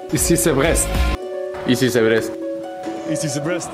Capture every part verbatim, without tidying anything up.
Ici c'est Brest. Ici c'est Brest. Ici c'est Brest.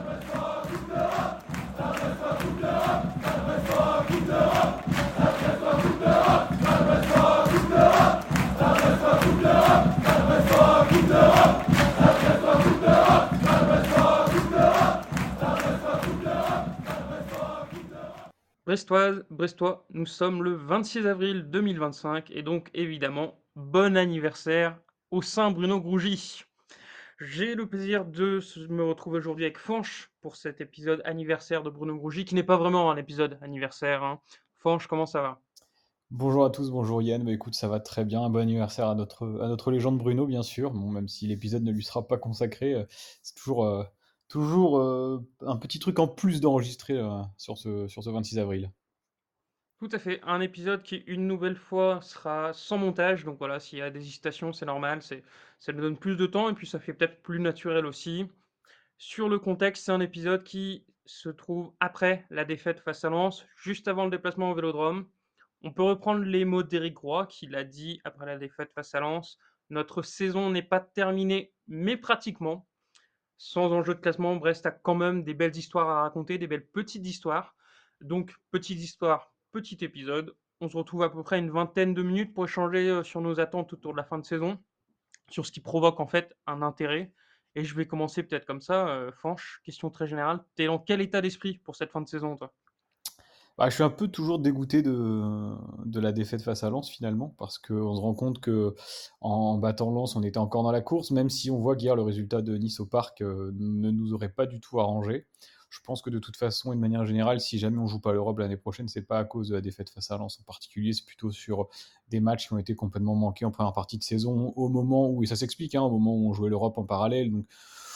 Brestoise, Brestois, nous sommes le vingt-six avril deux mille vingt-cinq et donc évidemment, bon anniversaire au Saint Bruno Grougy. J'ai le plaisir de me retrouver aujourd'hui avec Fanche pour cet épisode anniversaire de Bruno Grougy, qui n'est pas vraiment un épisode anniversaire. Hein. Fanche, comment ça va? Bonjour à tous, bonjour Yann. Bah, écoute, ça va très bien. Un bon anniversaire à notre, à notre légende Bruno, bien sûr. Bon, même si l'épisode ne lui sera pas consacré, euh, c'est toujours, euh, toujours euh, un petit truc en plus d'enregistrer euh, sur ce, sur ce vingt-six avril. Tout à fait, un épisode qui, une nouvelle fois, sera sans montage. Donc voilà, s'il y a des hésitations, c'est normal. C'est, ça nous donne plus de temps et puis ça fait peut-être plus naturel aussi. Sur le contexte, c'est un épisode qui se trouve après la défaite face à Lens, juste avant le déplacement au Vélodrome. On peut reprendre les mots d'Éric Roy, qui l'a dit après la défaite face à Lens. Notre saison n'est pas terminée, mais pratiquement. Sans enjeu de classement, Brest a quand même des belles histoires à raconter, des belles petites histoires. Donc, petite histoire, petit épisode. On se retrouve à peu près une vingtaine de minutes pour échanger euh, sur nos attentes autour de la fin de saison, sur ce qui provoque en fait un intérêt. Et je vais commencer peut-être comme ça, euh, Fanche, question très générale. T'es dans quel état d'esprit pour cette fin de saison, toi? Bah, je suis un peu toujours dégoûté de, de la défaite face à Lens finalement, parce qu'on se rend compte que en battant Lens, on était encore dans la course, même si on voit qu'hier le résultat de Nice au Parc euh, ne nous aurait pas du tout arrangé. Je pense que de toute façon, et de manière générale, si jamais on joue pas l'Europe l'année prochaine, c'est pas à cause de la défaite face à Lens en particulier, c'est plutôt sur des matchs qui ont été complètement manqués en première partie de saison, au moment où, et ça s'explique, hein, au moment où on jouait l'Europe en parallèle. Donc,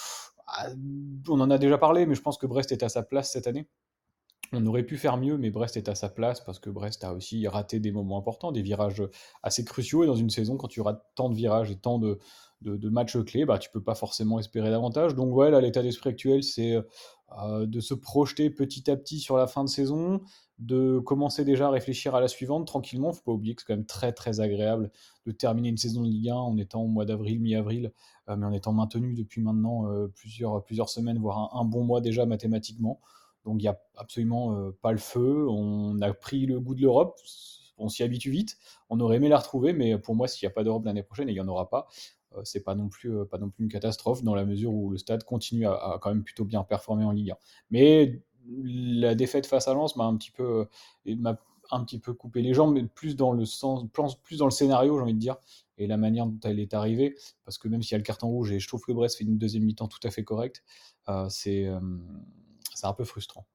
ah, on en a déjà parlé, mais je pense que Brest est à sa place cette année. On aurait pu faire mieux, mais Brest est à sa place parce que Brest a aussi raté des moments importants, des virages assez cruciaux. Et dans une saison, quand tu rates tant de virages et tant de, de, de matchs clés, bah, tu peux pas forcément espérer davantage. Donc, ouais, là, l'état d'esprit actuel, c'est euh, de se projeter petit à petit sur la fin de saison, de commencer déjà à réfléchir à la suivante tranquillement. Faut pas oublier que c'est quand même très, très agréable de terminer une saison de Ligue un en étant au mois d'avril, mi-avril, euh, mais en étant maintenu depuis maintenant euh, plusieurs, plusieurs semaines, voire un, un bon mois déjà mathématiquement. Donc il n'y a absolument euh, pas le feu. On a pris le goût de l'Europe. On s'y habitue vite. On aurait aimé la retrouver, mais pour moi, s'il n'y a pas d'Europe l'année prochaine, et il n'y en aura pas, euh, c'est pas non plus euh, pas non plus une catastrophe dans la mesure où le Stade continue à, à quand même plutôt bien performer en Ligue un. Mais la défaite face à Lens m'a un petit peu euh, m'a un petit peu coupé les jambes, mais plus dans le sens, plus dans le scénario, j'ai envie de dire, et la manière dont elle est arrivée, parce que même s'il y a le carton rouge et je trouve que Brest fait une deuxième mi-temps tout à fait correcte, euh, c'est euh, c'est un peu frustrant.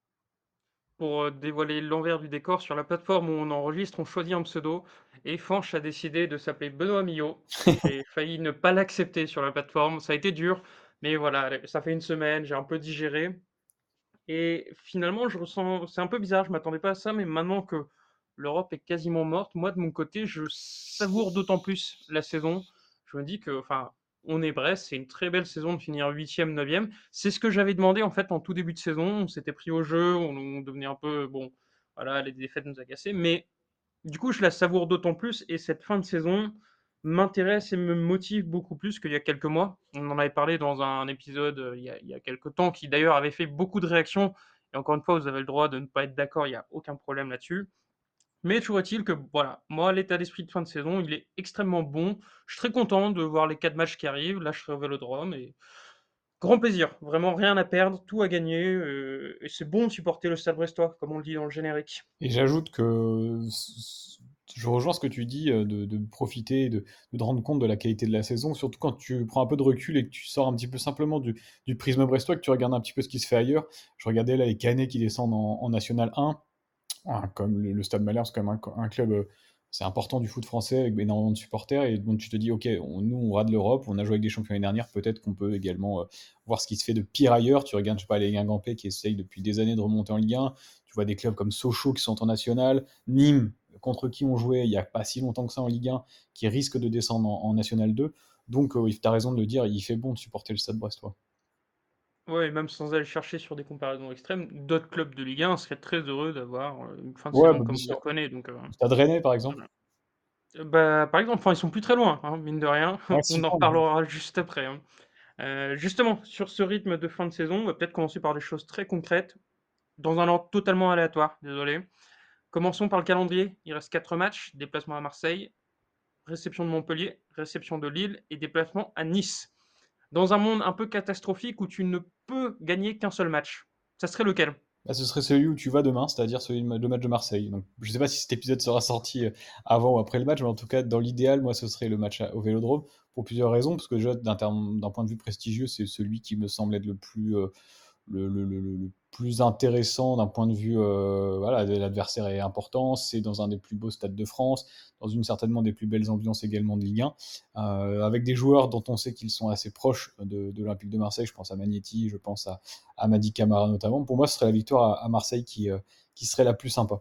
Pour euh, dévoiler l'envers du décor, sur la plateforme où on enregistre, on choisit un pseudo et Fanche a décidé de s'appeler Benoît Millot. J'ai failli ne pas l'accepter sur la plateforme, ça a été dur, mais voilà, ça fait une semaine, j'ai un peu digéré. Et finalement, je ressens, c'est un peu bizarre, je m'attendais pas à ça, mais maintenant que l'Europe est quasiment morte, moi de mon côté, je savoure d'autant plus la saison. Je me dis que, enfin, on est Brest, c'est une très belle saison de finir huitième, neuvième. C'est ce que j'avais demandé en fait en tout début de saison. On s'était pris au jeu, on, on devenait un peu, bon, voilà, les défaites nous agaçaient, mais du coup, je la savoure d'autant plus et cette fin de saison m'intéresse et me motive beaucoup plus qu'il y a quelques mois. On en avait parlé dans un épisode euh, il y a, il y a quelques temps qui d'ailleurs avait fait beaucoup de réactions. Et encore une fois, vous avez le droit de ne pas être d'accord, il n'y a aucun problème là-dessus. Mais toujours est-il que, voilà, moi, l'état d'esprit de fin de saison, il est extrêmement bon. Je suis très content de voir les quatre matchs qui arrivent. Là, je serai au Vélodrome et grand plaisir. Vraiment rien à perdre, tout à gagner. euh, et c'est bon de supporter le Stade Brestois, comme on le dit dans le générique. Et j'ajoute que je rejoins ce que tu dis euh, de, de profiter, de, de te rendre compte de la qualité de la saison, surtout quand tu prends un peu de recul et que tu sors un petit peu simplement du, du prisme brestois, que tu regardes un petit peu ce qui se fait ailleurs. Je regardais là les Canets qui descendent en, en National un. Ah, comme le, le Stade Malherbe, c'est quand même un, un club, euh, c'est important du foot français avec énormément de supporters. Et donc tu te dis, ok, on- nous on rate l'Europe, on a joué avec des champions l'année dernière, peut-être qu'on peut également euh, voir ce qui se fait de pire ailleurs. Tu regardes, je sais pas, les Guingampais qui essayent depuis des années de remonter en Ligue un. Tu vois des clubs comme Sochaux qui sont en national, Nîmes, contre qui on jouait il n'y a pas si longtemps que ça en Ligue un, qui risque de descendre en, en National deux. Donc euh, oui, tu as raison de le dire, il fait bon de supporter le Stade brestois. Ouais, et même sans aller chercher sur des comparaisons extrêmes, d'autres clubs de Ligue un seraient très heureux d'avoir euh, une fin de Ouais, saison bah, bien comme on la sûr. connaît. Donc, euh, Le Stade Rennais par exemple. voilà. Bah, par exemple, enfin, ils sont plus très loin, hein, mine de rien. Ouais, On six en points, ouais. reparlera juste après, hein. Heu, justement, sur ce rythme de fin de saison, on va peut-être commencer par des choses très concrètes, dans un ordre totalement aléatoire, désolé. Commençons par le calendrier. Il reste quatre matchs, déplacement à Marseille, réception de Montpellier, réception de Lille et déplacement à Nice. Dans un monde un peu catastrophique où tu ne peux gagner qu'un seul match, ça serait lequel? Bah, ce serait celui où tu vas demain, c'est-à-dire celui de ma- le match de Marseille. Donc, je sais pas si cet épisode sera sorti euh, avant ou après le match, mais en tout cas, dans l'idéal, moi, ce serait le match à- au Vélodrome pour plusieurs raisons. Parce que déjà, d'un terme- d'un point de vue prestigieux, c'est celui qui me semble être le plus, euh, le, le- le- le plus intéressant d'un point de vue, euh, voilà, l'adversaire est important, c'est dans un des plus beaux stades de France, dans une certainement des plus belles ambiances également de Ligue un, euh, avec des joueurs dont on sait qu'ils sont assez proches de, de l'Olympique de Marseille. Je pense à Magnetti, je pense à, à Madi Camara notamment. Pour moi, ce serait la victoire à, à Marseille qui, euh, qui serait la plus sympa.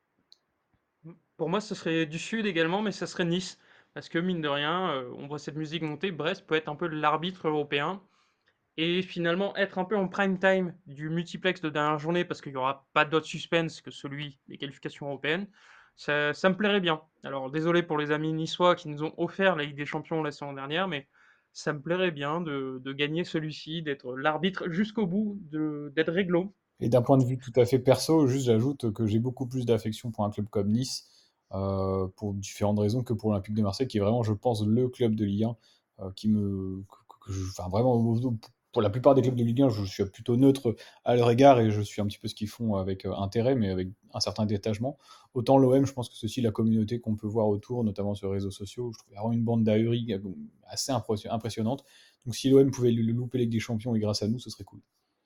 Pour moi, ce serait du sud également, mais ça serait Nice. Parce que mine de rien, euh, on voit cette musique monter. Brest peut être un peu l'arbitre européen et finalement être un peu en prime time du multiplex de dernière journée parce qu'il n'y aura pas d'autre suspense que celui des qualifications européennes. Ça, ça me plairait bien. Alors désolé pour les amis niçois qui nous ont offert la Ligue des Champions la saison dernière, mais ça me plairait bien de, de gagner celui-ci, d'être l'arbitre jusqu'au bout, de, d'être réglo. Et d'un point de vue tout à fait perso, juste j'ajoute que j'ai beaucoup plus d'affection pour un club comme Nice, euh, pour différentes raisons que pour l'Olympique de Marseille, qui est vraiment, je pense, le club de Ligue un, euh, qui me, que- que je- enfin vraiment, pour la plupart des clubs de Ligue un, je suis plutôt neutre à leur égard et je suis un petit peu ce qu'ils font avec euh, intérêt, mais avec un certain détachement. Autant l'O M, je pense que ceci, la communauté qu'on peut voir autour, notamment sur les réseaux sociaux, je trouve vraiment une bande d'ahuris euh, assez impression- impressionnante. Donc si l'O M pouvait le louper Ligue des Champions et grâce à nous, ce serait cool.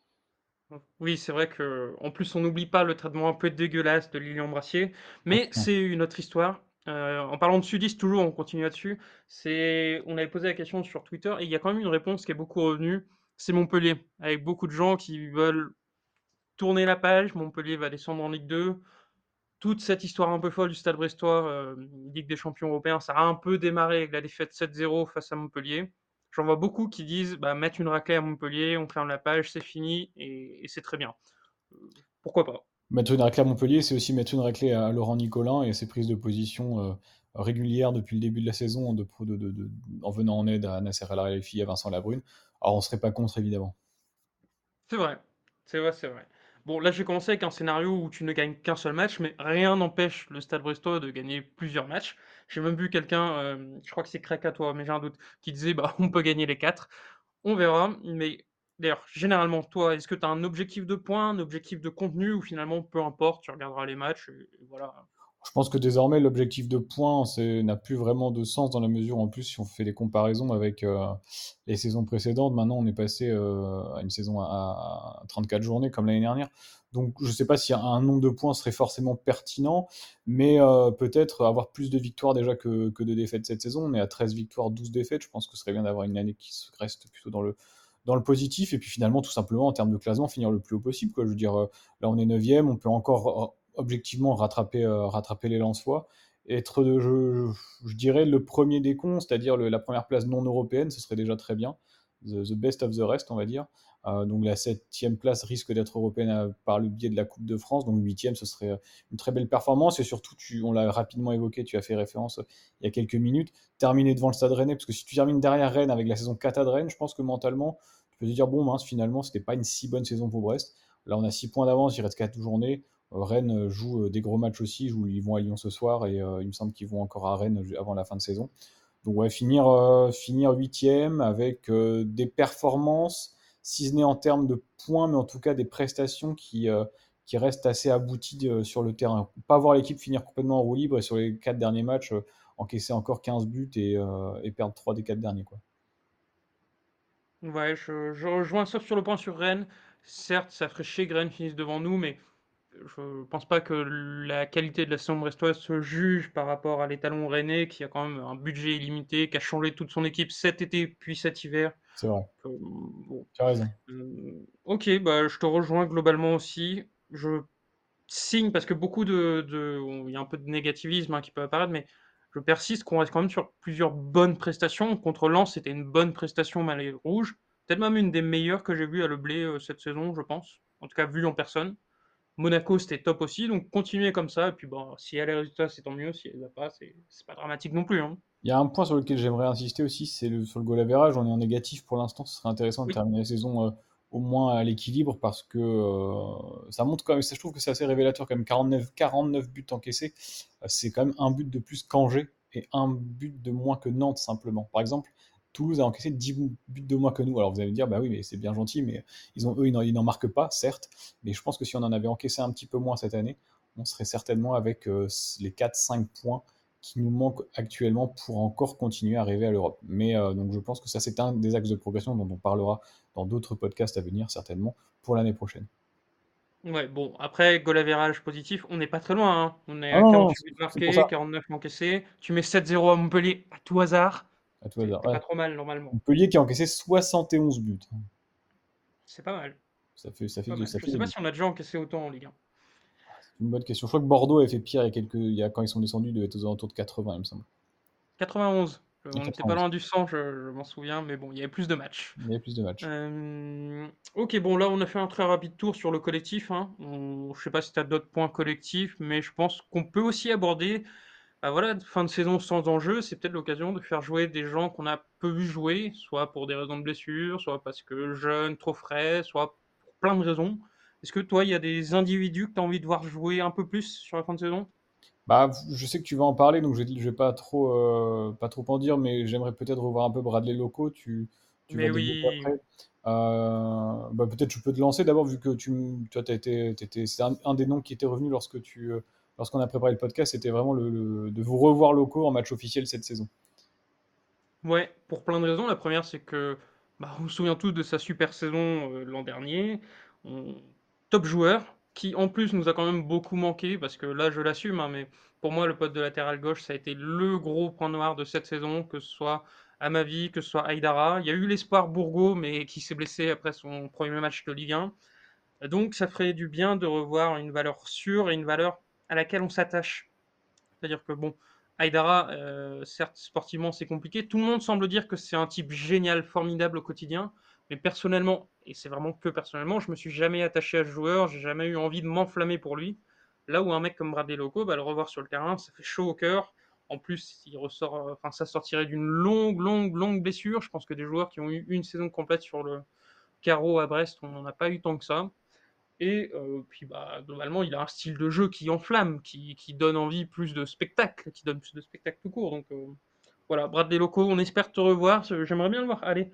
Oui, c'est vrai que en plus on n'oublie pas le traitement un peu dégueulasse de Lilian Brassier, mais c'est une autre histoire. Euh, en parlant de sudistes, toujours, on continue là-dessus. C'est, on avait posé la question sur Twitter et il y a quand même une réponse qui est beaucoup revenue. C'est Montpellier, avec beaucoup de gens qui veulent tourner la page. Montpellier va descendre en Ligue deux. Toute cette histoire un peu folle du Stade Brestois, euh, Ligue des Champions européens, ça a un peu démarré avec la défaite sept zéro face à Montpellier. J'en vois beaucoup qui disent bah, mettre une raclée à Montpellier, on ferme la page, c'est fini et, et c'est très bien. Euh, Pourquoi pas? Mettre une raclée à Montpellier, c'est aussi mettre une raclée à Laurent Nicolin et ses prises de position euh, régulières depuis le début de la saison de, de- de- de- en venant en aide à Nasser El Khelaifi et à Vincent Labrune. Alors on serait pas contre évidemment. C'est vrai, c'est vrai, c'est vrai. Bon, là, j'ai commencé avec un scénario où tu ne gagnes qu'un seul match, mais rien n'empêche le Stade Brestois de gagner plusieurs matchs. J'ai même vu quelqu'un, euh, je crois que c'est Krakatoa, mais j'ai un doute, qui disait bah on peut gagner les quatre. On verra, mais d'ailleurs, généralement, toi, est-ce que tu as un objectif de points, un objectif de contenu, ou finalement, peu importe, tu regarderas les matchs, et, et voilà. Je pense que désormais l'objectif de points c'est- n'a plus vraiment de sens dans la mesure en plus si on fait des comparaisons avec euh, les saisons précédentes. Maintenant on est passé euh, à une saison à, à trente-quatre journées comme l'année dernière. Donc je ne sais pas si un nombre de points serait forcément pertinent, mais euh, peut-être avoir plus de victoires déjà que, que de défaites cette saison. On est à treize victoires, douze défaites. Je pense que ce serait bien d'avoir une année qui se reste plutôt dans le, dans le positif. Et puis finalement, tout simplement, en termes de classement, finir le plus haut possible, quoi. Je veux dire, euh, là on est neuvième, on peut encore objectivement rattraper, euh, rattraper les Lensois. Être, de, je, je, je dirais, le premier des cons, c'est-à-dire le- la première place non européenne, ce serait déjà très bien. The, the best of the rest, on va dire. Euh, donc la septième place risque d'être européenne à- par le biais de la Coupe de France. Donc huitième, ce serait une très belle performance. Et surtout, tu, on l'a rapidement évoqué, tu as fait référence euh, il y a quelques minutes, terminer devant le Stade Rennais, parce que si tu termines derrière Rennes avec la saison cata de Rennes, je pense que mentalement, tu peux te dire, bon mince, finalement, c'était pas une si bonne saison pour Brest. Là, on a six points d'avance, il reste quatre journées. Euh, Rennes joue euh, des gros matchs aussi, ils vont à Lyon ce soir et euh, il me semble qu'ils vont encore à Rennes avant la fin de saison. Donc ouais, finir euh, finir huitième avec euh, des performances, si ce n'est en termes de points, mais en tout cas des prestations qui, euh, qui restent assez abouties euh, sur le terrain. Pas voir l'équipe finir complètement en roue libre et sur les quatre derniers matchs euh, encaisser encore quinze buts et, euh, et perdre trois des quatre derniers, quoi. Ouais, je, je rejoins sauf sur le point sur Rennes. Certes, ça ferait chier que Rennes finisse devant nous, mais je pense pas que la qualité de la saison brestoise se juge par rapport à l'étalon rennais qui a quand même un budget illimité, qui a changé toute son équipe cet été puis cet hiver. C'est vrai, Euh, bon. tu as raison. Euh, ok, bah, je te rejoins globalement aussi. Je signe parce que beaucoup de, de- il y a un peu de négativisme hein, qui peut apparaître, mais je persiste qu'on reste quand même sur plusieurs bonnes prestations. Contre Lens, c'était une bonne prestation malgré le rouge. Peut-être même une des meilleures que j'ai vues à Le Blé euh, cette saison, je pense. En tout cas, vue en personne. Monaco, c'était top aussi, donc continuez comme ça. Et puis, bon, si elle a les résultats, c'est tant mieux. Si elle les a pas, c'est c'est pas dramatique non plus, hein. Il y a un point sur lequel j'aimerais insister aussi, c'est le, sur le goal average. On est en négatif pour l'instant. Ce serait intéressant de Oui, terminer la saison euh, au moins à l'équilibre parce que euh, ça montre quand même. Ça, je trouve que c'est assez révélateur quand même. quarante-neuf, quarante-neuf buts encaissés, euh, c'est quand même un but de plus qu'Angers et un but de moins que Nantes simplement. Par exemple, Toulouse a encaissé dix buts de moins que nous. Alors vous allez me dire, bah oui, mais c'est bien gentil, mais ils ont, eux, ils n'en ils n'en marquent pas, certes. Mais je pense que si on en avait encaissé un petit peu moins cette année, on serait certainement avec euh, les quatre cinq points qui nous manque actuellement pour encore continuer à rêver à l'Europe. Mais euh, donc je pense que ça, c'est un des axes de progression dont on parlera dans d'autres podcasts à venir, certainement, pour l'année prochaine. ouais, bon, après, goal average positif, on n'est pas très loin, hein. On est Ah à non, non, quarante-huit c'est buts c'est pour marqués, ça, quarante-neuf encaissés. Tu mets sept zéro à Montpellier à tout hasard, à tout t'es hasard. t'es Ouais. pas trop mal normalement. Montpellier qui a encaissé soixante et onze buts. C'est pas mal, Ça fait, ça c'est fait, pas de- mal. ça Je fait sais des pas buts. si on a déjà encaissé autant en Ligue un. C'est une bonne question. Je crois que Bordeaux avait fait pire il y a quelques, il y a, quand ils sont descendus, ils devaient être aux alentours de quatre-vingts, il me semble. quatre-vingt-onze. Euh, Et On n'était pas quatre-vingt-onze. loin du cent, je, je m'en souviens, mais bon, il y avait plus de matchs. Il y avait plus de matchs. Euh, ok, bon, là, on a fait un très rapide tour sur le collectif, hein. On- je sais pas si tu as d'autres points collectifs, mais je pense qu'on peut aussi aborder, bah voilà, fin de saison sans enjeu, c'est peut-être l'occasion de faire jouer des gens qu'on a peu vu jouer, soit pour des raisons de blessure, soit parce que jeunes, trop frais, soit pour plein de raisons. Est-ce que toi, il y a des individus que tu as envie de voir jouer un peu plus sur la fin de saison? Bah, je sais que tu vas en parler, donc je vais, je vais pas trop, euh, pas trop en dire, mais j'aimerais peut-être revoir un peu Bradley Locaux. Tu, tu vas Mais développer oui, après. Euh, bah, peut-être je peux te lancer d'abord, vu que tu, m- toi, t'as été, t'étais- c'est un, un des noms qui était revenu lorsque tu, euh, lorsqu'on a préparé le podcast, c'était vraiment le, le- de vous revoir Locaux en match officiel cette saison. ouais, pour plein de raisons. La première, c'est que bah, on se souvient tous de sa super saison euh, l'an dernier. On- Top joueur, qui en plus nous a quand même beaucoup manqué, parce que là, je l'assume, hein, mais pour moi, le poste de latéral gauche, ça a été le gros point noir de cette saison, que ce soit Amavi, que ce soit Aïdara. Il y a eu l'espoir Bourgo, mais qui s'est blessé après son premier match de Ligue un. Donc, ça ferait du bien de revoir une valeur sûre et une valeur à laquelle on s'attache. C'est-à-dire que bon, Aïdara, euh, certes, sportivement, c'est compliqué. Tout le monde semble dire que c'est un type génial, formidable au quotidien. Mais personnellement, et c'est vraiment que personnellement, je me suis jamais attaché à ce joueur, j'ai jamais eu envie de m'enflammer pour lui. Là où un mec comme Bradley Loco, bah, le revoir sur le terrain, ça fait chaud au cœur. En plus, il ressort, euh, enfin, ça sortirait d'une longue, longue, longue blessure. Je pense que des joueurs qui ont eu une saison complète sur le carreau à Brest, on n'en a pas eu tant que ça. Et euh, puis, bah, globalement, il a un style de jeu qui enflamme, qui, qui donne envie plus de spectacle, qui donne plus de spectacle tout court. Donc, euh, voilà, Bradley Locaux, on espère te revoir. J'aimerais bien le voir. Allez,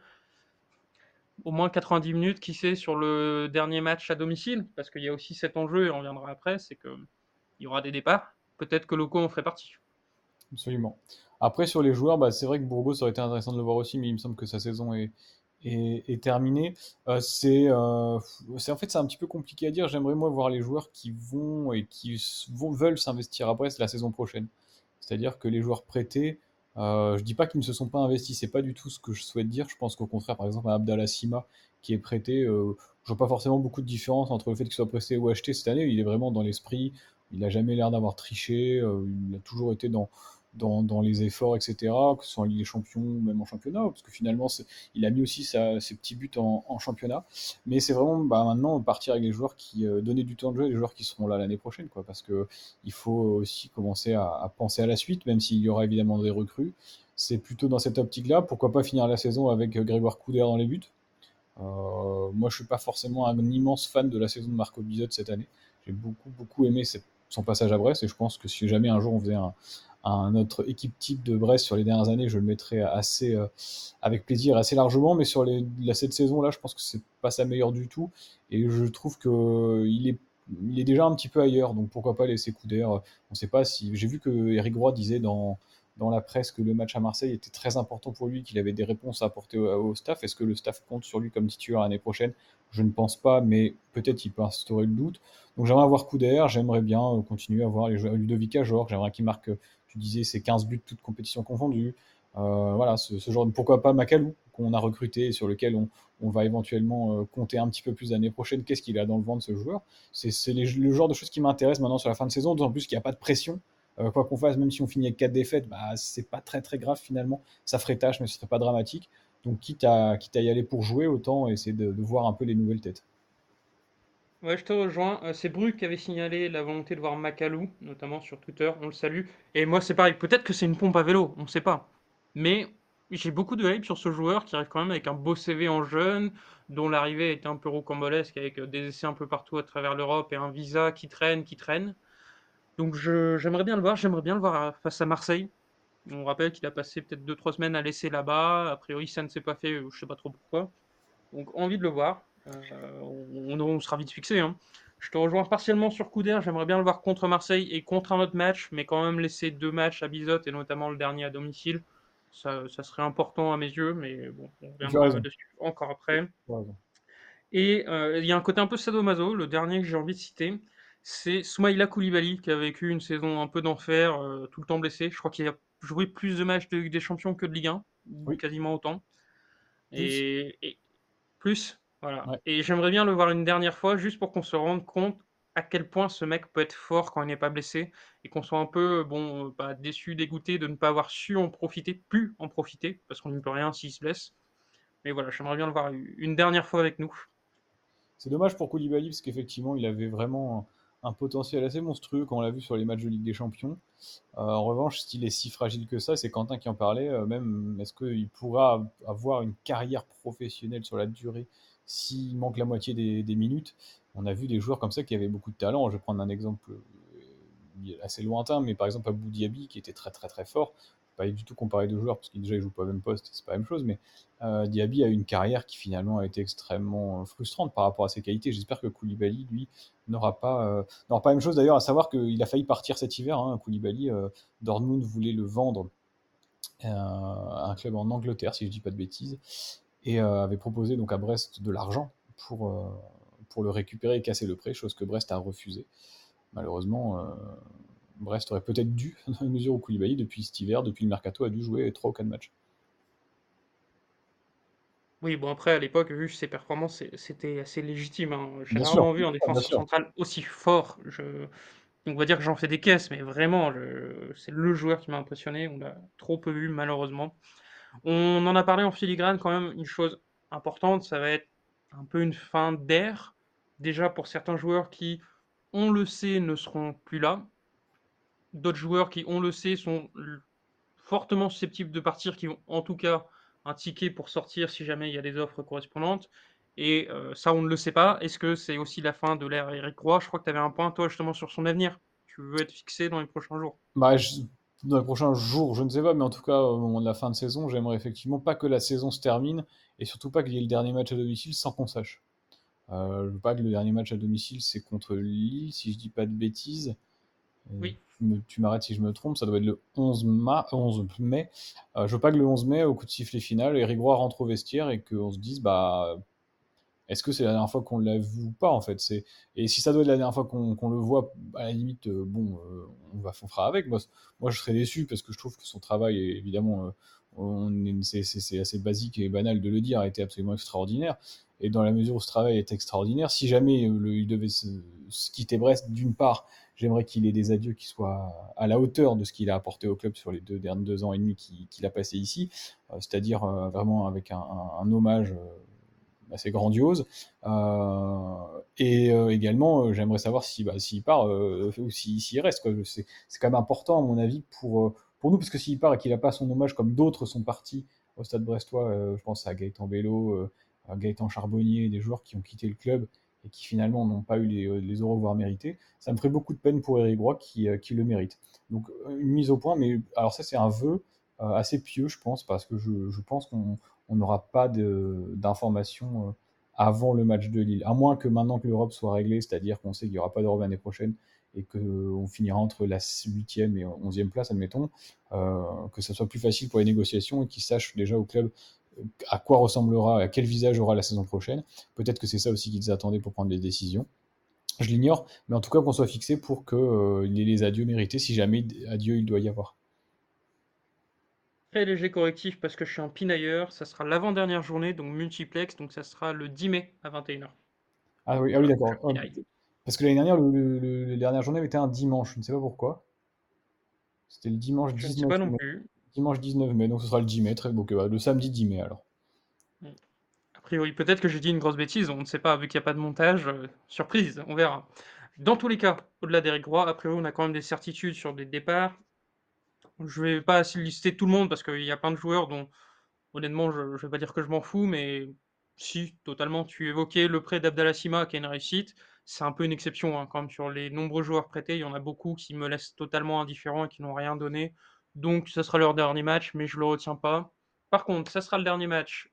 au moins quatre-vingt-dix minutes, qui sait, sur le dernier match à domicile, parce qu'il y a aussi cet enjeu, et on reviendra après, c'est qu'il y aura des départs. Peut-être que Locaux en ferait partie. Absolument. Après, sur les joueurs, bah, c'est vrai que Bourgo, ça aurait été intéressant de le voir aussi, mais il me semble que sa saison est, est, est terminée. Euh, c'est, euh, c'est en fait, c'est un petit peu compliqué à dire. J'aimerais moi voir les joueurs qui vont et qui s- vont, veulent s'investir après, c'est la saison prochaine. C'est-à-dire que les joueurs prêtés, euh, je dis pas qu'ils ne se sont pas investis, c'est pas du tout ce que je souhaite dire. Je pense qu'au contraire, par exemple, à Abdallah Sima, qui est prêté, euh, je vois pas forcément beaucoup de différence entre le fait qu'il soit prêté ou acheté cette année. Il est vraiment dans l'esprit. Il n'a jamais l'air d'avoir triché. Euh, il a toujours été dans dans, dans les efforts, et cetera, que ce soit en Ligue des Champions ou même en championnat, parce que finalement, c'est- il a mis aussi sa- ses petits buts en, en championnat. Mais c'est vraiment bah, maintenant partir avec les joueurs qui euh, donner du temps de jeu, et les joueurs qui seront là l'année prochaine, quoi, parce que il faut aussi commencer à, à penser à la suite, même s'il y aura évidemment des recrues. C'est plutôt dans cette optique-là. Pourquoi pas finir la saison avec euh, Grégoire Coudert dans les buts. Euh, moi, je suis pas forcément un immense fan de la saison de Marco Bizot cette année. J'ai beaucoup, beaucoup aimé cette- son passage à Brest et je pense que si jamais un jour on faisait un, un autre équipe type de Brest sur les dernières années, je le mettrais assez euh, avec plaisir, assez largement. Mais sur les, la, cette saison-là, je pense que c'est pas sa meilleure du tout et je trouve que euh, il est il est déjà un petit peu ailleurs, donc pourquoi pas laisser Couder. On ne sait pas si. J'ai vu que Eric Roy disait dans, dans la presse que le match à Marseille était très important pour lui, qu'il avait des réponses à apporter au, au staff. Est-ce que le staff compte sur lui comme titulaire l'année prochaine? Je ne pense pas, mais peut-être il peut instaurer le doute. Donc j'aimerais avoir Couder, j'aimerais bien euh, continuer à voir les joueurs Ludovic Ajor, j'aimerais qu'il marque, euh, tu disais, ses quinze buts, toutes compétitions confondues. Euh, voilà, ce, ce genre de. Pourquoi pas Macalou, qu'on a recruté et sur lequel on, on va éventuellement euh, compter un petit peu plus l'année prochaine. Qu'est-ce qu'il a dans le ventre, ce joueur? C'est c'est les- le genre de choses qui m'intéressent maintenant sur la fin de saison, d'autant plus qu'il n'y a pas de pression. Euh, quoi qu'on fasse, même si on finit avec quatre défaites, bah, c'est pas très très grave finalement. Ça ferait tâche, mais ce serait pas dramatique. Donc quitte à, quitte à y aller pour jouer, autant essayer de, de voir un peu les nouvelles têtes. Ouais, je te rejoins. Euh, c'est Bru qui avait signalé la volonté de voir Macalou, notamment sur Twitter. On le salue. Et moi, c'est pareil. Peut-être que c'est une pompe à vélo, on ne sait pas. Mais j'ai beaucoup de hype sur ce joueur qui arrive quand même avec un beau C V en jeune, dont l'arrivée était un peu rocambolesque avec euh, des essais un peu partout à travers l'Europe et un visa qui traîne, qui traîne. Donc je- j'aimerais bien le voir. J'aimerais bien le voir à- face à Marseille. On rappelle qu'il a passé peut-être deux trois semaines à l'essai là-bas. A priori, ça ne s'est pas fait. Je sais pas trop pourquoi. Donc envie de le voir. Euh, on, on sera vite fixé, hein. Je te rejoins partiellement sur Couder. J'aimerais bien le voir contre Marseille et contre un autre match, mais quand même laisser deux matchs à Bizotte et notamment le dernier à domicile. Ça, ça serait important à mes yeux, mais bon, on Tu as reviendra raison. dessus encore après. Tu as raison. Et euh, il y a un côté un peu sadomaso, le dernier que j'ai envie de citer, c'est Soumaïla Koulibaly qui a vécu une saison un peu d'enfer, euh, tout le temps blessé. Je crois qu'il a joué plus de matchs de Ligue des Champions que de Ligue un, ou Oui, quasiment autant. plus. Et, et plus, voilà. Ouais. Et j'aimerais bien le voir une dernière fois, juste pour qu'on se rende compte à quel point ce mec peut être fort quand il n'est pas blessé, et qu'on soit un peu, bon, euh, pas déçu, dégoûté de ne pas avoir su en profiter, plus en profiter, parce qu'on ne peut rien s'il se blesse. Mais voilà, j'aimerais bien le voir une dernière fois avec nous. C'est dommage pour Koulibaly parce qu'effectivement, il avait vraiment un, un potentiel assez monstrueux quand on l'a vu sur les matchs de Ligue des Champions. Euh, en revanche, s'il est si fragile que ça, c'est Quentin qui en parlait, euh, même est-ce qu'il pourra avoir une carrière professionnelle sur la durée s'il manque la moitié des, des minutes? On a vu des joueurs comme ça qui avaient beaucoup de talent. Je vais prendre un exemple euh, assez lointain, mais par exemple Abou Diaby qui était très très très fort. Pas du tout comparé de joueurs parce qu'il déjà il joue pas au même poste, c'est pas la même chose, mais euh, Diaby a eu une carrière qui finalement a été extrêmement frustrante par rapport à ses qualités. J'espère que Koulibaly, lui, n'aura pas, euh, n'aura pas la même chose d'ailleurs, à savoir qu'il a failli partir cet hiver. Hein, Koulibaly, euh, Dortmund voulait le vendre euh, à un club en Angleterre, si je dis pas de bêtises, et euh, avait proposé donc à Brest de l'argent pour, euh, pour le récupérer et casser le prêt, chose que Brest a refusé. Malheureusement, euh, Brest aurait peut-être dû, dans la mesure où Koulibaly, depuis cet hiver, depuis le mercato, a dû jouer trois ou quatre matchs. Oui, bon après, à l'époque, vu ses performances, c'est- c'était assez légitime, hein. J'ai Bien sûr, rarement vu un bien défenseur sûr. central aussi fort. Je... On va dire que j'en fais des caisses, mais vraiment, le- c'est le joueur qui m'a impressionné. On l'a trop peu vu, malheureusement. On en a parlé en filigrane quand même, une chose importante, ça va être un peu une fin d'ère. Déjà pour certains joueurs qui, on le sait, ne seront plus là. D'autres joueurs qui, on le sait, sont fortement susceptibles de partir, qui ont en tout cas un ticket pour sortir si jamais il y a des offres correspondantes. Et euh, ça, on ne le sait pas. Est-ce que c'est aussi la fin de l'ère Eric Roy? Je crois que tu avais un point, toi, justement, sur son avenir. Tu veux être fixé dans les prochains jours. Bah, je- dans les prochains jours, je ne sais pas, mais en tout cas, au moment de la fin de saison, j'aimerais effectivement pas que la saison se termine et surtout pas qu'il y ait le dernier match à domicile sans qu'on sache. Euh, je veux pas que le dernier match à domicile, c'est contre Lille, si je dis pas de bêtises. Euh, Oui, tu me- tu m'arrêtes si je me trompe, ça doit être le onze ma- onze mai. Euh, je veux pas que le onze mai, au coup de sifflet final, Eric Roy rentre au vestiaire et qu'on se dise, bah, est-ce que c'est la dernière fois qu'on l'a vu ou pas en fait c'est... Et si ça doit être la dernière fois qu'on qu'on le voit, à la limite, euh, bon, euh, on, va, on fera avec. Moi, moi, je serais déçu parce que je trouve que son travail, est, évidemment, euh, on est- c'est c'est- c'est assez basique et banal de le dire, a été absolument extraordinaire. Et dans la mesure où ce travail est extraordinaire, si jamais euh, le- il devait se, se quitter Brest, d'une part, j'aimerais qu'il ait des adieux qui soient à la hauteur de ce qu'il a apporté au club sur les deux derniers deux ans et demi qu'il qu'il a passé ici, euh, c'est-à-dire euh, vraiment avec un, un- un hommage. euh, assez grandiose. Euh, et euh, également, euh, j'aimerais savoir si, bah, s'il part euh, ou s'il s'il reste. Quoi. C'est, c'est quand même important, à mon avis, pour, euh, pour nous, parce que s'il part et qu'il n'a pas son hommage comme d'autres sont partis au Stade Brestois, euh, je pense à Gaëtan Bello, euh, à Gaëtan Charbonnier, des joueurs qui ont quitté le club et qui finalement n'ont pas eu les, euh, les au revoir mérités. Ça me ferait beaucoup de peine pour Eric Roy qui, euh, qui le mérite. Donc une mise au point, mais alors ça c'est un vœu euh, assez pieux, je pense, parce que je, je pense qu'on on n'aura pas de- d'informations euh, avant le match de Lille. À moins que maintenant que l'Europe soit réglée, c'est-à-dire qu'on sait qu'il n'y aura pas d'Europe l'année prochaine et qu'on finira entre la huitième et onzième place, admettons, euh, que ça soit plus facile pour les négociations et qu'ils sachent déjà au club euh, à quoi ressemblera, à quel visage aura la saison prochaine. Peut-être que c'est ça aussi qu'ils attendaient pour prendre des décisions. Je l'ignore, mais en tout cas qu'on soit fixé pour qu'il euh, y ait les adieux mérités si jamais adieu il doit y avoir. très léger correctif parce que je suis un pinailleur. Ça sera l'avant-dernière journée, donc multiplex, donc ça sera le dix mai à vingt et une heures. Ah oui, ah oui Voilà, je d'accord. Ah, pinaille. parce que l'année dernière, le, le- le- la dernière journée était un dimanche, je ne sais pas pourquoi. C'était le dimanche Je ne sais dix-neuf pas non mai. plus. Dimanche dix-neuf mai, donc ce sera le dix mai, très beau. Que- Le samedi dix mai alors. Après, priori. Peut-être que j'ai dit une grosse bêtise, on ne sait pas, vu qu'il y a pas de montage, heu, surprise, on verra. Dans tous les cas, au-delà d'Eric Roy, a priori, on a quand même des certitudes sur des départs. Je vais pas essayer de lister tout le monde parce qu'il y a plein de joueurs dont, honnêtement, je je vais pas dire que je m'en fous, mais si, totalement. Tu évoquais le prêt d'Abdallah Sima qui est une réussite. C'est un peu une exception, hein, quand même, sur les nombreux joueurs prêtés, il y en a beaucoup qui me laissent totalement indifférent et qui n'ont rien donné. Donc ça sera leur dernier match, mais je le retiens pas. Par contre, ça sera le dernier match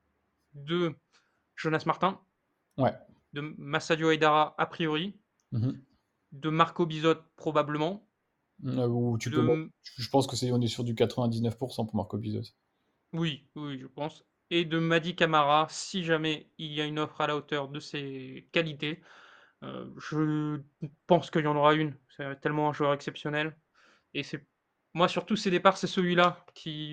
de Jonas Martin, Ouais. de Massadio Haidara a priori, Mhm. de Marco Bizot probablement, Euh, Ou tu peux, de je pense que c'est on est sur du quatre-vingt-dix-neuf pour cent pour Marco Bizos. oui, oui, je pense, et de Mady Camara si jamais il y a une offre à la hauteur de ses qualités. Euh, je pense qu'il y en aura une. C'est tellement un joueur exceptionnel. Et c'est moi sur tous ces départs, c'est celui-là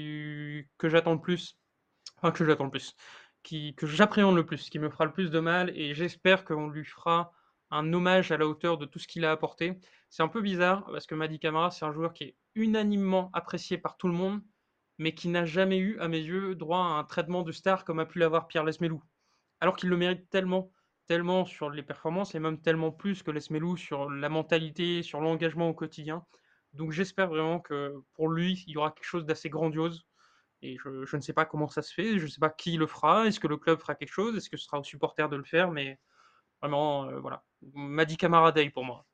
qui que j'attends le plus. Enfin, que j'attends le plus. Qui, que j'appréhende le plus, qui me fera le plus de mal, et j'espère qu'on lui fera un hommage à la hauteur de tout ce qu'il a apporté. C'est un peu bizarre, parce que Mady Camara, c'est un joueur qui est unanimement apprécié par tout le monde, mais qui n'a jamais eu, à mes yeux, droit à un traitement de star comme a pu l'avoir Pierre Lesmelou. Alors qu'il le mérite tellement, tellement sur les performances, et même tellement plus que Lesmelou sur la mentalité, sur l'engagement au quotidien. Donc j'espère vraiment que pour lui, il y aura quelque chose d'assez grandiose, et je, je ne sais pas comment ça se fait, je ne sais pas qui le fera, est-ce que le club fera quelque chose, est-ce que ce sera aux supporters de le faire, mais vraiment, euh, voilà. Madi Camara Day pour moi.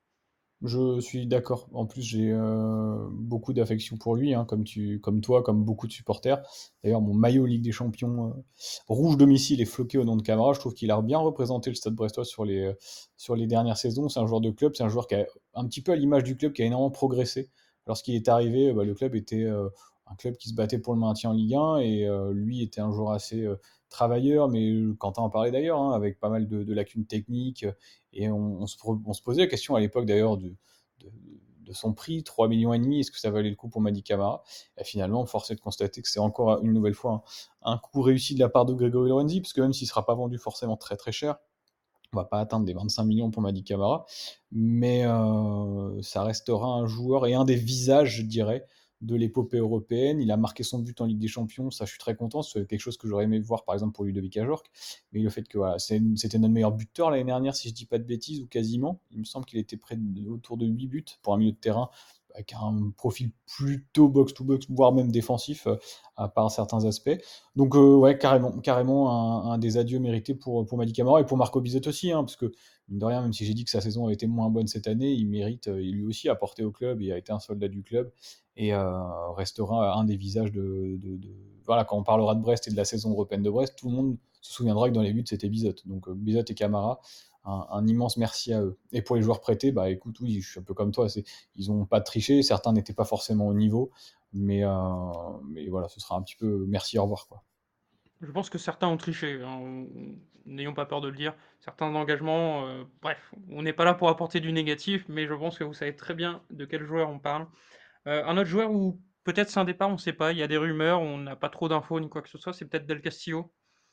Je suis d'accord. En plus, j'ai euh, beaucoup d'affection pour lui, hein, comme tu, comme toi, comme beaucoup de supporters. D'ailleurs, mon maillot Ligue des Champions euh, rouge domicile est floqué au nom de Camara. Je trouve qu'il a bien représenté le Stade Brestois sur les, euh, sur les dernières saisons. C'est un joueur de club, c'est un joueur qui a un petit peu à l'image du club, qui a énormément progressé. Lorsqu'il est arrivé, bah, le club était euh, un club qui se battait pour le maintien en Ligue un, et euh, lui était un joueur assez euh, travailleur, mais euh, Quentin en parlait d'ailleurs, hein, avec pas mal de, de lacunes techniques. Et on, on se, on se posait la question à l'époque d'ailleurs de, de, de son prix, trois millions et demi, est-ce que ça valait le coup pour Mady Camara? Et finalement, force est de constater que c'est encore une nouvelle fois un, un coup réussi de la part de Grégory Lorenzi, parce que même s'il ne sera pas vendu forcément très très cher, on va pas atteindre des vingt-cinq millions pour Mady Camara, mais euh, ça restera un joueur et un des visages, je dirais, de l'épopée européenne. Il a marqué son but en Ligue des Champions, ça je suis très content, c'est quelque chose que j'aurais aimé voir par exemple pour Ludovic Ajorc, mais le fait que voilà, c'était notre meilleur buteur l'année dernière, si je dis pas de bêtises, ou quasiment, il me semble qu'il était près de, autour de huit buts pour un milieu de terrain avec un profil plutôt box-to-box, voire même défensif, euh, à part certains aspects. Donc euh, ouais, carrément, carrément un, un des adieux mérités pour, pour Mady Camara et pour Marco Bizot aussi, hein, parce que mine de rien, même si j'ai dit que sa saison avait été moins bonne cette année, il mérite, euh, il lui aussi apporté au club, il a été un soldat du club, et euh, restera un des visages de, de, de- Voilà, quand on parlera de Brest et de la saison européenne de Brest, tout le monde se souviendra que dans les buts c'était Bizot. Donc euh, Bizot et Camara, un, un immense merci à eux. Et pour les joueurs prêtés, bah écoute, oui, je suis un peu comme toi, c'est, ils n'ont pas triché, certains n'étaient pas forcément au niveau, mais, euh, mais voilà, ce sera un petit peu merci, au revoir, quoi. Je pense que certains ont triché, hein, n'ayons pas peur de le dire. Certains engagements, euh, bref, on n'est pas là pour apporter du négatif, mais je pense que vous savez très bien de quel joueur on parle. Euh, un autre joueur où peut-être c'est un départ, on ne sait pas, il y a des rumeurs, on n'a pas trop d'infos ni quoi que ce soit, c'est peut-être Del Castillo.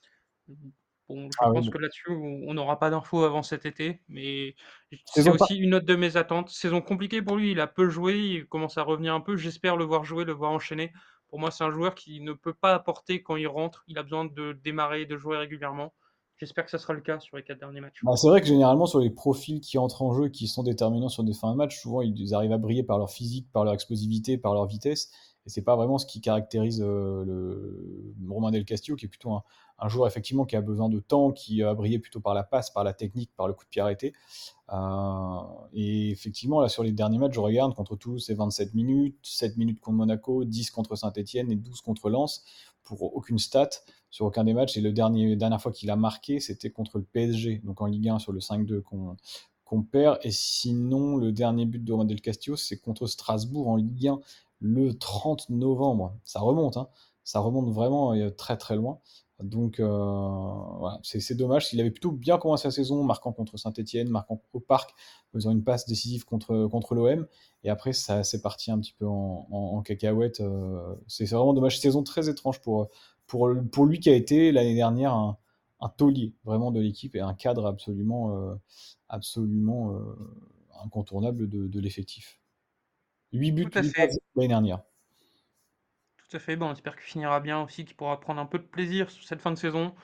Bon, je Ah oui, pense bon. que là-dessus, on n'aura pas d'infos avant cet été, mais c'est Saison pas. aussi une note de mes attentes. Saison compliquée pour lui, il a peu joué, il commence à revenir un peu. J'espère le voir jouer, le voir enchaîner. Pour moi, c'est un joueur qui ne peut pas apporter quand il rentre. Il a besoin de démarrer, de jouer régulièrement. J'espère que ça sera le cas sur les quatre derniers matchs. Bah, c'est vrai que généralement sur les profils qui entrent en jeu et qui sont déterminants sur des fins de match, souvent ils arrivent à briller par leur physique, par leur explosivité, par leur vitesse. Et c'est pas vraiment ce qui caractérise euh, le Romain Del Castillo, qui est plutôt un, un joueur effectivement qui a besoin de temps, qui a brillé plutôt par la passe, par la technique, par le coup de pied arrêté. Euh, et effectivement, là, sur les derniers matchs, je regarde, contre Toulouse, c'est vingt-sept minutes, sept minutes contre Monaco, dix contre Saint-Etienne et douze contre Lens, pour aucune stat sur aucun des matchs. Et le dernier, dernière fois qu'il a marqué, c'était contre le P S G, donc en Ligue un, sur le cinq deux qu'on qu'on perd. Et sinon, le dernier but de Romain Del Castillo, c'est contre Strasbourg en Ligue un, le trente novembre. Ça remonte, hein. Ça remonte vraiment euh, très très loin. Donc euh, voilà, c'est c'est dommage. S'il avait plutôt bien commencé la saison, marquant contre Saint-Etienne, marquant au Parc, faisant une passe décisive contre, contre l'O M. Et après, ça c'est parti un petit peu en, en, en cacahuète. Euh, c'est c'est vraiment dommage. Saison très étrange pour, pour, pour lui qui a été l'année dernière un, un taulier vraiment de l'équipe et un cadre absolument, euh, absolument euh, incontournable de, de l'effectif. huit buts, Tout à huit fait. passes l'année dernière. Tout à fait. Bon, on espère qu'il finira bien aussi, qu'il pourra prendre un peu de plaisir sur cette fin de saison.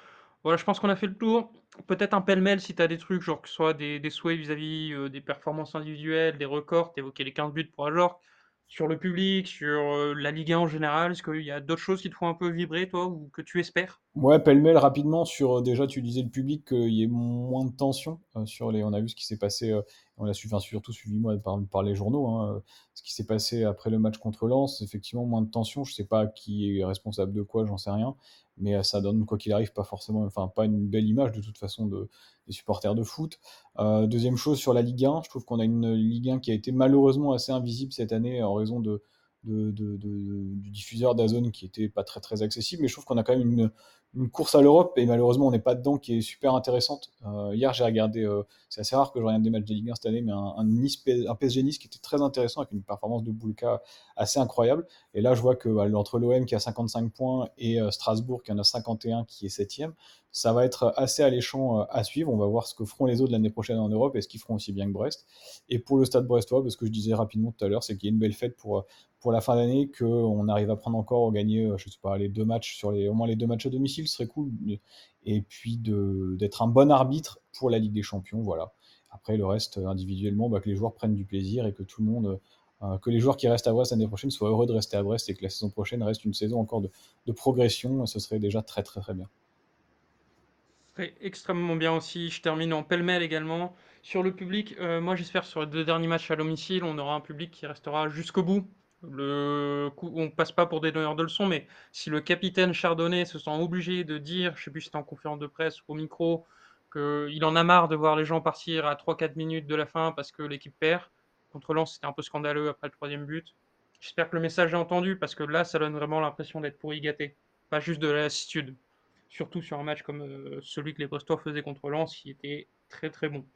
Voilà, je pense qu'on a fait le tour. Peut-être un pêle-mêle si tu as des trucs, genre que ce soit des, des souhaits vis-à-vis euh, des performances individuelles, des records, t'évoquais les quinze buts pour Ajorc, sur le public, sur euh, la Ligue un en général. Est-ce qu'il y a d'autres choses qui te font un peu vibrer, toi, ou que tu espères? Ouais, pêle-mêle rapidement sur, euh, déjà tu disais le public, qu'il y ait moins de tension euh, sur les. On a vu ce qui s'est passé, euh, on l'a su, enfin, surtout suivi moi par, par les journaux, hein, euh, ce qui s'est passé après le match contre Lens, effectivement moins de tension. Je sais pas qui est responsable de quoi, j'en sais rien, mais euh, ça donne quoi qu'il arrive pas forcément, enfin pas une belle image de toute façon de, des supporters de foot. Euh, deuxième chose sur la Ligue un, je trouve qu'on a une Ligue un qui a été malheureusement assez invisible cette année en raison de, de, de- de- du diffuseur d'Azone qui était pas très très accessible, mais je trouve qu'on a quand même une une course à l'Europe, et malheureusement on n'est pas dedans, qui est super intéressante. Euh, hier j'ai regardé, euh, c'est assez rare que je regarde des matchs de Ligue un cette année, mais un, un, nice, un P S G Nice qui était très intéressant avec une performance de Boulka assez incroyable. Et là je vois que bah, entre l'O M qui a cinquante-cinq points et euh, Strasbourg qui en a cinquante et un qui est septième, ça va être assez alléchant euh, à suivre. On va voir ce que feront les autres l'année prochaine en Europe et ce qu'ils feront aussi bien que Brest. Et pour le Stade brestois, parce que je disais rapidement tout à l'heure, c'est qu'il y a une belle fête pour, pour la fin d'année, qu'on arrive à prendre encore, gagner, euh, je sais pas, les deux matchs sur les, au moins les deux matchs à domicile, ce serait cool. Et puis de, d'être un bon arbitre pour la Ligue des Champions, voilà. Après le reste, euh, individuellement, bah, que les joueurs prennent du plaisir et que tout le monde, euh, que les joueurs qui restent à Brest l'année prochaine soient heureux de rester à Brest et que la saison prochaine reste une saison encore de, de progression, ce serait déjà très très très bien. Très extrêmement bien aussi. Je termine en pêle-mêle également. Sur le public, euh, moi j'espère sur les deux derniers matchs à domicile, on aura un public qui restera jusqu'au bout. Le coup, on passe pas pour des donneurs de leçons, mais si le capitaine Chardonnay se sent obligé de dire, je sais plus si c'était en conférence de presse ou au micro, qu'il en a marre de voir les gens partir à trois quatre minutes de la fin parce que l'équipe perd. Contre Lens, c'était un peu scandaleux après le troisième but. J'espère que le message est entendu parce que là, ça donne vraiment l'impression d'être pourri gâté, pas juste de la lassitude. Surtout sur un match comme euh, celui que les Brestois faisaient contre Lens, qui était très très bon.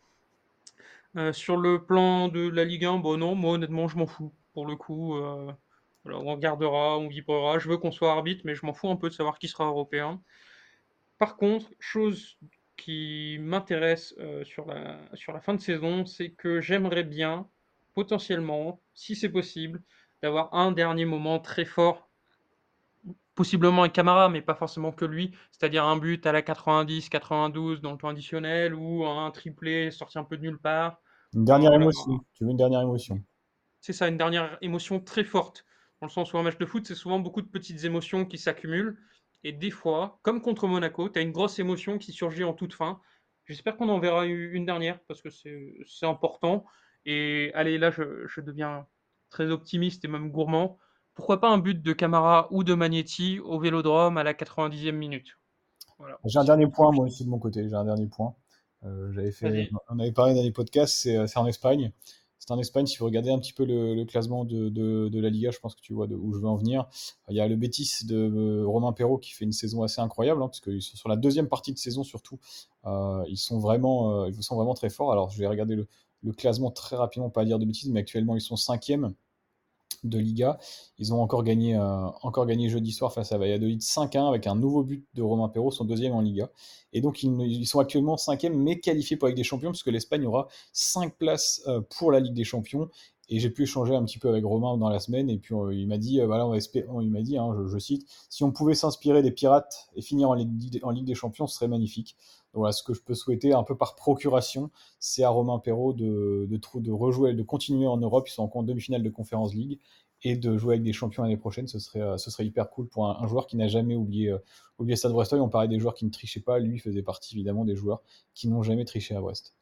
Euh, sur le plan de la Ligue un, bon non, moi honnêtement je m'en fous. Pour le coup, euh, voilà, on regardera, on vibrera. Je veux qu'on soit arbitre, mais je m'en fous un peu de savoir qui sera européen. Par contre, chose qui m'intéresse euh, sur, la, sur la fin de saison, c'est que j'aimerais bien, potentiellement, si c'est possible, d'avoir un dernier moment très fort, possiblement un Camara, mais pas forcément que lui, c'est-à-dire un but à la quatre-vingt-dix, quatre-vingt-douze dans le temps additionnel, ou un triplé sorti un peu de nulle part. Une Enfin, dernière voilà, émotion. Tu veux une dernière émotion? c'est ça, une dernière émotion très forte. Dans le sens où un match de foot, c'est souvent beaucoup de petites émotions qui s'accumulent. Et des fois, comme contre Monaco, tu as une grosse émotion qui surgit en toute fin. J'espère qu'on en verra une dernière, parce que c'est c'est important. Et allez, là, je, je deviens très optimiste et même gourmand. Pourquoi pas un but de Camara ou de Magnetti au Vélodrome à la quatre-vingt-dixième minute. Voilà, J'ai un si dernier on point, franchit. moi aussi de mon côté. J'ai un dernier point. Euh, j'avais fait, Vas-y. on avait parlé dans les podcasts, c'est euh, c'est en Espagne. C'est en Espagne, si vous regardez un petit peu le, le classement de, de, de la Liga, je pense que tu vois de où je veux en venir. Il y a le Betis de euh, Romain Perraud qui fait une saison assez incroyable, hein, parce qu'ils sont sur la deuxième partie de saison surtout. Euh, ils sont vraiment, euh, ils sont vraiment très forts. Alors je vais regarder le, le classement très rapidement, pas à dire de bêtises, mais actuellement ils sont cinquième de Liga. Ils ont encore gagné, euh, encore gagné jeudi soir face à Valladolid cinq un avec un nouveau but de Romain Perraud, son deuxième en Liga. Et donc ils, ils sont actuellement cinquième mais qualifiés pour la Ligue des Champions puisque l'Espagne aura cinq places euh, pour la Ligue des Champions. Et j'ai pu échanger un petit peu avec Romain dans la semaine et puis euh, il m'a dit, euh, voilà, on va espérer, il m'a dit, hein, je, je, cite, si on pouvait s'inspirer des Pirates et finir en Ligue, en Ligue des Champions, ce serait magnifique. Donc voilà, ce que je peux souhaiter un peu par procuration, c'est à Romain Perraud de, de, de rejouer, de continuer en Europe. Ils sont encore en demi-finale de Conference League et de jouer avec des champions l'année prochaine, ce serait, euh, ce serait hyper cool pour un, un joueur qui n'a jamais oublié, euh, oublié Stade Brestois. On parlait des joueurs qui ne trichaient pas, lui faisait partie évidemment des joueurs qui n'ont jamais triché à Brest.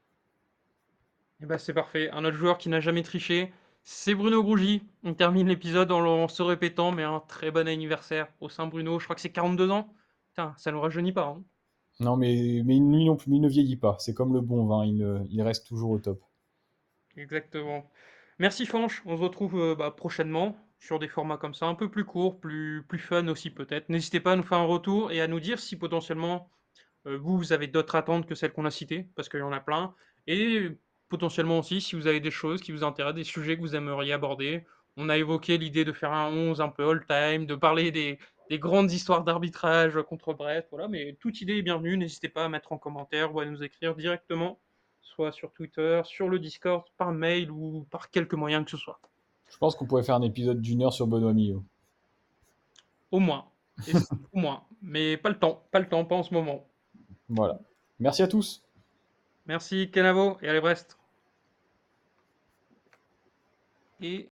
Et bah c'est parfait. Un autre joueur qui n'a jamais triché, c'est Bruno Grougy. On termine l'épisode en, en se répétant, mais un très bon anniversaire au Saint-Bruno. Je crois que c'est quarante-deux ans. Putain, ça ne nous rajeunit pas, hein. Non, mais, mais lui non plus, il ne vieillit pas. C'est comme le bon vin, il, euh, il reste toujours au top. Exactement. Merci Fanch, on se retrouve euh, bah, prochainement sur des formats comme ça, un peu plus courts, plus, plus fun aussi peut-être. N'hésitez pas à nous faire un retour et à nous dire si potentiellement euh, vous, vous avez d'autres attentes que celles qu'on a citées, parce qu'il y en a plein. Et potentiellement aussi, si vous avez des choses qui vous intéressent, des sujets que vous aimeriez aborder. On a évoqué l'idée de faire un onze un peu all-time, de parler des, des grandes histoires d'arbitrage contre Brest, voilà. Mais toute idée est bienvenue. N'hésitez pas à mettre en commentaire ou à nous écrire directement, soit sur Twitter, sur le Discord, par mail ou par quelque moyen que ce soit. Je pense qu'on pourrait faire un épisode d'une heure sur Benoît Millot. Au moins. Et au moins. Mais pas le temps. Pas le temps, pas en ce moment. Voilà. Merci à tous. Merci Kenavo et allez Brest. Et